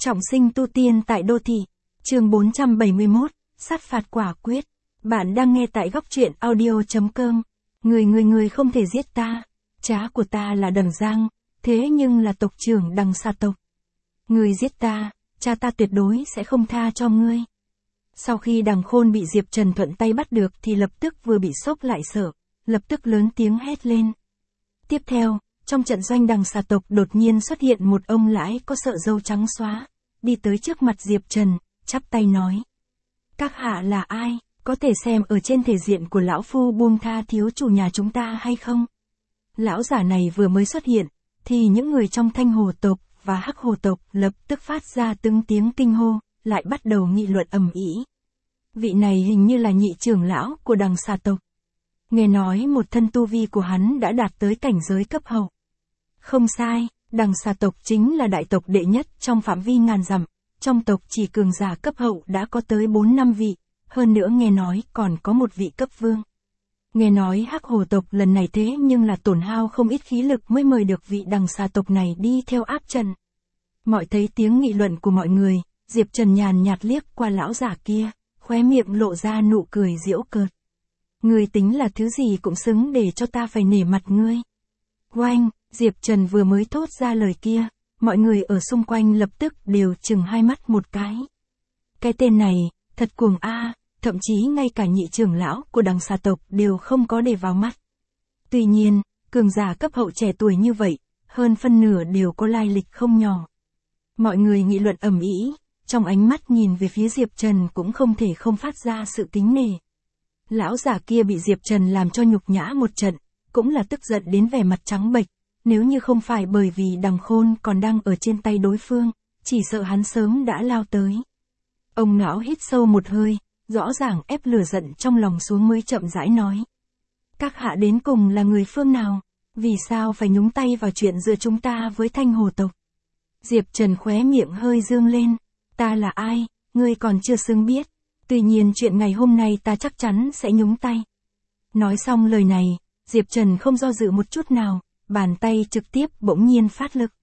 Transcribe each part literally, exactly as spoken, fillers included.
Trọng sinh tu tiên tại đô thị. Chương bốn trăm bảy mươi mốt, sát phạt quả quyết. Bạn đang nghe tại góc truyện audio.com. Người người người không thể giết ta. Trá của ta là Đằng Giang, thế nhưng là tộc trưởng Đằng Xà tộc. Người giết ta, cha ta tuyệt đối sẽ không tha cho ngươi. Sau khi Đằng Khôn bị Diệp Trần thuận tay bắt được thì lập tức vừa bị sốc lại sợ, lập tức lớn tiếng hét lên. Tiếp theo, trong trận doanh Đằng Xà tộc đột nhiên xuất hiện một ông lãi có sợi râu trắng xóa, đi tới trước mặt Diệp Trần, chắp tay nói. Các hạ là ai, có thể xem ở trên thể diện của lão phu buông tha thiếu chủ nhà chúng ta hay không? Lão giả này vừa mới xuất hiện, thì những người trong Thanh Hồ tộc và Hắc Hồ tộc lập tức phát ra từng tiếng kinh hô, lại bắt đầu nghị luận ầm ĩ. Vị này hình như là nhị trưởng lão của Đằng Xà tộc. Nghe nói một thân tu vi của hắn đã đạt tới cảnh giới cấp hậu. Không sai, Đằng Xà tộc chính là đại tộc đệ nhất trong phạm vi ngàn dặm, trong tộc chỉ cường giả cấp hậu đã có tới bốn năm vị, hơn nữa nghe nói còn có một vị cấp vương. Nghe nói Hắc Hồ tộc lần này thế nhưng là tổn hao không ít khí lực mới mời được vị Đằng Xà tộc này đi theo áp trận. Mọi thấy tiếng nghị luận của mọi người, Diệp Trần nhàn nhạt liếc qua lão giả kia, khóe miệng lộ ra nụ cười giễu cợt. Ngươi tính là thứ gì cũng xứng để cho ta phải nể mặt ngươi. Oanh, Diệp Trần vừa mới thốt ra lời kia, mọi người ở xung quanh lập tức đều chừng hai mắt một cái. Cái tên này, thật cuồng a, thậm chí ngay cả nhị trưởng lão của Đằng Xà tộc đều không có để vào mắt. Tuy nhiên, cường giả cấp hậu trẻ tuổi như vậy, hơn phân nửa đều có lai lịch không nhỏ. Mọi người nghị luận ầm ĩ, trong ánh mắt nhìn về phía Diệp Trần cũng không thể không phát ra sự kính nể. Lão giả kia bị Diệp Trần làm cho nhục nhã một trận, cũng là tức giận đến vẻ mặt trắng bệch, nếu như không phải bởi vì Đằng Khôn còn đang ở trên tay đối phương, chỉ sợ hắn sớm đã lao tới. Ông lão hít sâu một hơi, rõ ràng ép lửa giận trong lòng xuống mới chậm rãi nói. Các hạ đến cùng là người phương nào, vì sao phải nhúng tay vào chuyện giữa chúng ta với Thanh Hồ tộc? Diệp Trần khóe miệng hơi dương lên, ta là ai, ngươi còn chưa xứng biết, tuy nhiên chuyện ngày hôm nay ta chắc chắn sẽ nhúng tay. Nói xong lời này, Diệp Trần không do dự một chút nào, bàn tay trực tiếp bỗng nhiên phát lực.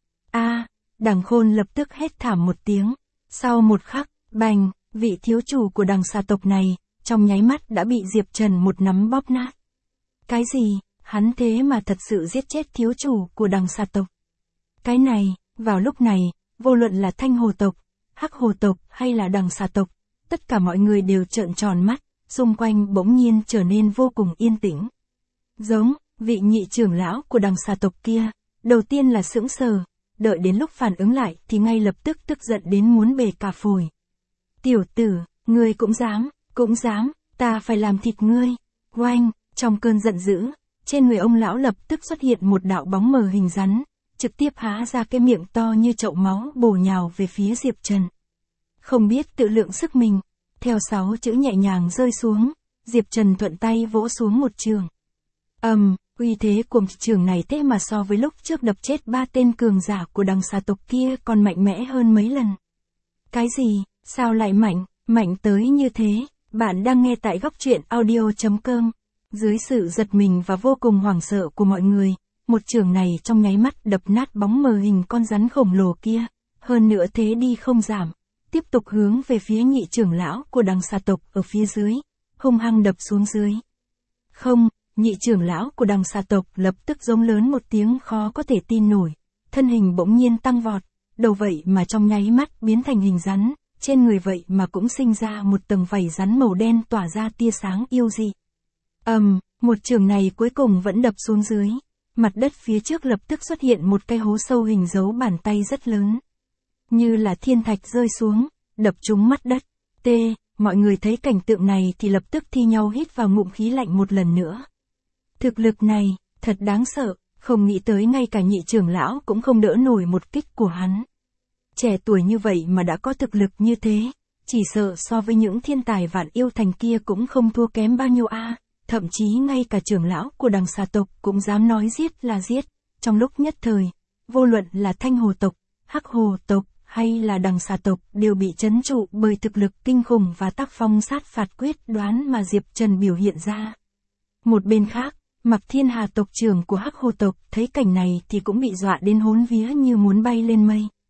A, Đằng Khôn lập tức hét thảm một tiếng, sau một khắc, bành, vị thiếu chủ của Đằng Xà tộc này, trong nháy mắt đã bị Diệp Trần một nắm bóp nát. Cái gì, hắn thế mà thật sự giết chết thiếu chủ của Đằng Xà tộc? Cái này, vào lúc này, vô luận là Thanh Hồ tộc, Hắc Hồ tộc hay là Đằng Xà tộc, tất cả mọi người đều trợn tròn mắt, xung quanh bỗng nhiên trở nên vô cùng yên tĩnh. Giống, vị nhị trưởng lão của Đằng Xà tộc kia, đầu tiên là sững sờ, đợi đến lúc phản ứng lại thì ngay lập tức tức giận đến muốn bể cả phổi. Tiểu tử, ngươi cũng dám, cũng dám, ta phải làm thịt ngươi. Oanh, trong cơn giận dữ, trên người ông lão lập tức xuất hiện một đạo bóng mờ hình rắn, trực tiếp há ra cái miệng to như chậu máu bổ nhào về phía Diệp Trần. Không biết tự lượng sức mình, theo sáu chữ nhẹ nhàng rơi xuống, Diệp Trần thuận tay vỗ xuống một trường. Ầm, um, uy thế của trường này thế mà so với lúc trước đập chết ba tên cường giả của Đằng Xà tộc kia còn mạnh mẽ hơn mấy lần. Cái gì, sao lại mạnh, mạnh tới như thế? Bạn đang nghe tại góc truyện audio.com. Dưới sự giật mình và vô cùng hoảng sợ của mọi người, một trường này trong nháy mắt đập nát bóng mờ hình con rắn khổng lồ kia, hơn nữa thế đi không giảm, tiếp tục hướng về phía nhị trưởng lão của Đằng Xà tộc ở phía dưới, hung hăng đập xuống dưới. Không, nhị trưởng lão của Đằng Xà tộc lập tức giống lớn một tiếng khó có thể tin nổi, thân hình bỗng nhiên tăng vọt, đầu vậy mà trong nháy mắt biến thành hình rắn, trên người vậy mà cũng sinh ra một tầng vảy rắn màu đen tỏa ra tia sáng yêu dị. Ầm, um, một trường này cuối cùng vẫn đập xuống dưới, mặt đất phía trước lập tức xuất hiện một cái hố sâu hình dấu bàn tay rất lớn. Như là thiên thạch rơi xuống, đập trúng mắt đất. T, mọi người thấy cảnh tượng này thì lập tức thi nhau hít vào ngụm khí lạnh một lần nữa. Thực lực này, thật đáng sợ, không nghĩ tới ngay cả nhị trưởng lão cũng không đỡ nổi một kích của hắn. Trẻ tuổi như vậy mà đã có thực lực như thế, chỉ sợ so với những thiên tài vạn yêu thành kia cũng không thua kém bao nhiêu a. Thậm chí ngay cả trưởng lão của Đằng Xà tộc cũng dám nói giết là giết. Trong lúc nhất thời, vô luận là Thanh Hồ tộc, Hắc Hồ tộc hay là Đằng Xà tộc đều bị trấn trụ bởi thực lực kinh khủng và tác phong sát phạt quyết đoán mà Diệp Trần biểu hiện ra. Một bên khác, Mặc Thiên Hà tộc trưởng của Hắc Hồ tộc thấy cảnh này thì cũng bị dọa đến hốn vía như muốn bay lên mây.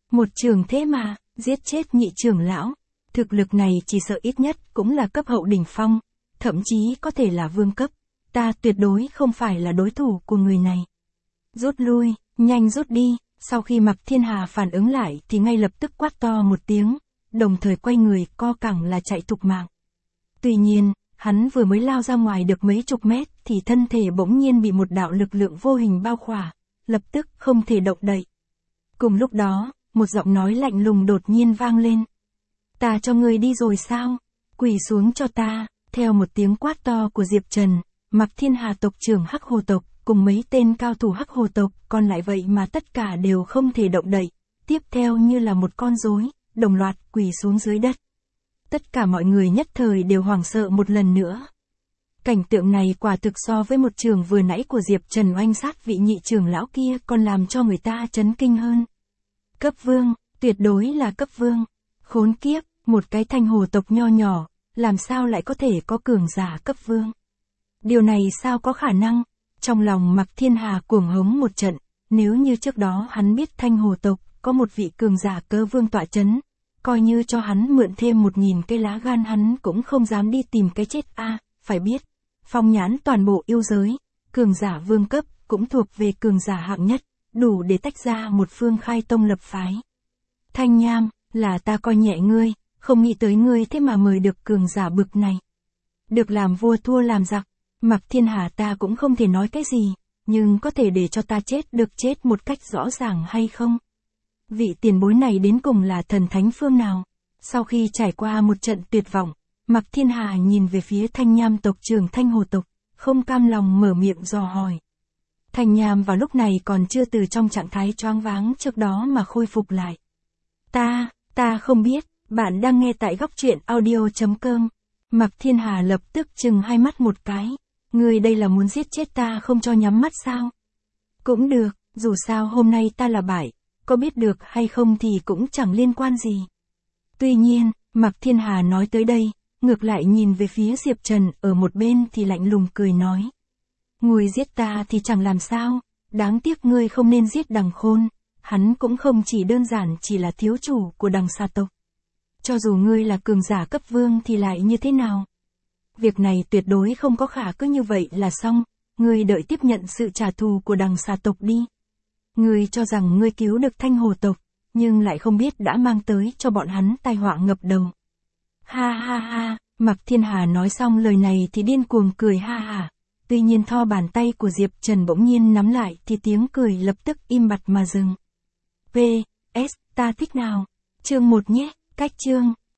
Một trường thế mà, giết chết nhị trưởng lão. Thực lực này chỉ sợ ít nhất cũng là cấp hậu đỉnh phong, thậm chí có thể là vương cấp. Ta tuyệt đối không phải là đối thủ của người này. Rút lui, nhanh rút đi. Sau khi Mạc Thiên Hà phản ứng lại thì ngay lập tức quát to một tiếng, đồng thời quay người co cẳng là chạy thục mạng. Tuy nhiên, hắn vừa mới lao ra ngoài được mấy chục mét thì thân thể bỗng nhiên bị một đạo lực lượng vô hình bao khỏa, lập tức không thể động đậy. Cùng lúc đó, một giọng nói lạnh lùng đột nhiên vang lên. Ta cho ngươi đi rồi sao? Quỳ xuống cho ta. Theo một tiếng quát to của Diệp Trần, Mạc Thiên Hà tộc trưởng Hắc Hồ tộc, cùng mấy tên cao thủ Hắc Hồ tộc, còn lại vậy mà tất cả đều không thể động đậy, tiếp theo như là một con rối, đồng loạt quỳ xuống dưới đất. Tất cả mọi người nhất thời đều hoảng sợ một lần nữa. Cảnh tượng này quả thực so với một trường vừa nãy của Diệp Trần oanh sát vị nhị trưởng lão kia còn làm cho người ta chấn kinh hơn. Cấp vương, tuyệt đối là cấp vương. Khốn kiếp, một cái Thanh Hồ tộc nho nhỏ, làm sao lại có thể có cường giả cấp vương? Điều này sao có khả năng? Trong lòng Mạc Thiên Hà cuồng hống một trận, nếu như trước đó hắn biết Thanh Hồ tộc có một vị cường giả cơ vương tọa chấn, coi như cho hắn mượn thêm một nghìn cây lá gan hắn cũng không dám đi tìm cái chết a. À, phải biết, phong nhãn toàn bộ yêu giới, cường giả vương cấp cũng thuộc về cường giả hạng nhất, đủ để tách ra một phương khai tông lập phái. Thanh Nham, là ta coi nhẹ ngươi, không nghĩ tới ngươi thế mà mời được cường giả bực này. Được làm vua thua làm giặc, Mạc Thiên Hà ta cũng không thể nói cái gì, nhưng có thể để cho ta chết được chết một cách rõ ràng hay không? Vị tiền bối này đến cùng là thần thánh phương nào? Sau khi trải qua một trận tuyệt vọng, Mạc Thiên Hà nhìn về phía Thanh Nham tộc trưởng Thanh Hồ tộc, không cam lòng mở miệng dò hỏi. Thanh Nham vào lúc này còn chưa từ trong trạng thái choáng váng trước đó mà khôi phục lại. Ta, ta không biết, bạn đang nghe tại góc truyện audio chấm com. Mạc Thiên Hà lập tức chừng hai mắt một cái. Ngươi đây là muốn giết chết ta không cho nhắm mắt sao? Cũng được, dù sao hôm nay ta là bại, có biết được hay không thì cũng chẳng liên quan gì. Tuy nhiên, Mạc Thiên Hà nói tới đây, ngược lại nhìn về phía Diệp Trần ở một bên thì lạnh lùng cười nói. Ngươi giết ta thì chẳng làm sao, đáng tiếc ngươi không nên giết Đằng Khôn, hắn cũng không chỉ đơn giản chỉ là thiếu chủ của Đằng Xà tộc. Cho dù ngươi là cường giả cấp vương thì lại như thế nào? Việc này tuyệt đối không có khả cứ như vậy là xong, ngươi đợi tiếp nhận sự trả thù của Đằng Xà tộc đi. Ngươi cho rằng ngươi cứu được Thanh Hồ tộc, nhưng lại không biết đã mang tới cho bọn hắn tai họa ngập đầu. Ha ha ha, Mạc Thiên Hà nói xong lời này thì điên cuồng cười ha ha. Tuy nhiên tho bàn tay của Diệp Trần bỗng nhiên nắm lại thì tiếng cười lập tức im bặt mà dừng. pê ét, ta thích nào? Chương một nhé, cách chương.